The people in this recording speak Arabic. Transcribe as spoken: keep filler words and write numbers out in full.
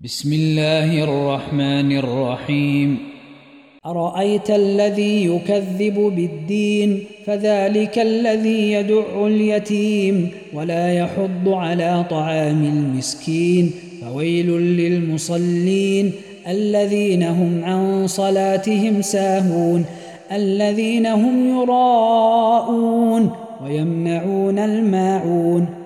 بسم الله الرحمن الرحيم. أرأيت الذي يكذب بالدين فذلك الذي يدع اليتيم ولا يحض على طعام المسكين فويل للمصلين الذين هم عن صلاتهم ساهون الذين هم يراءون ويمنعون الماعون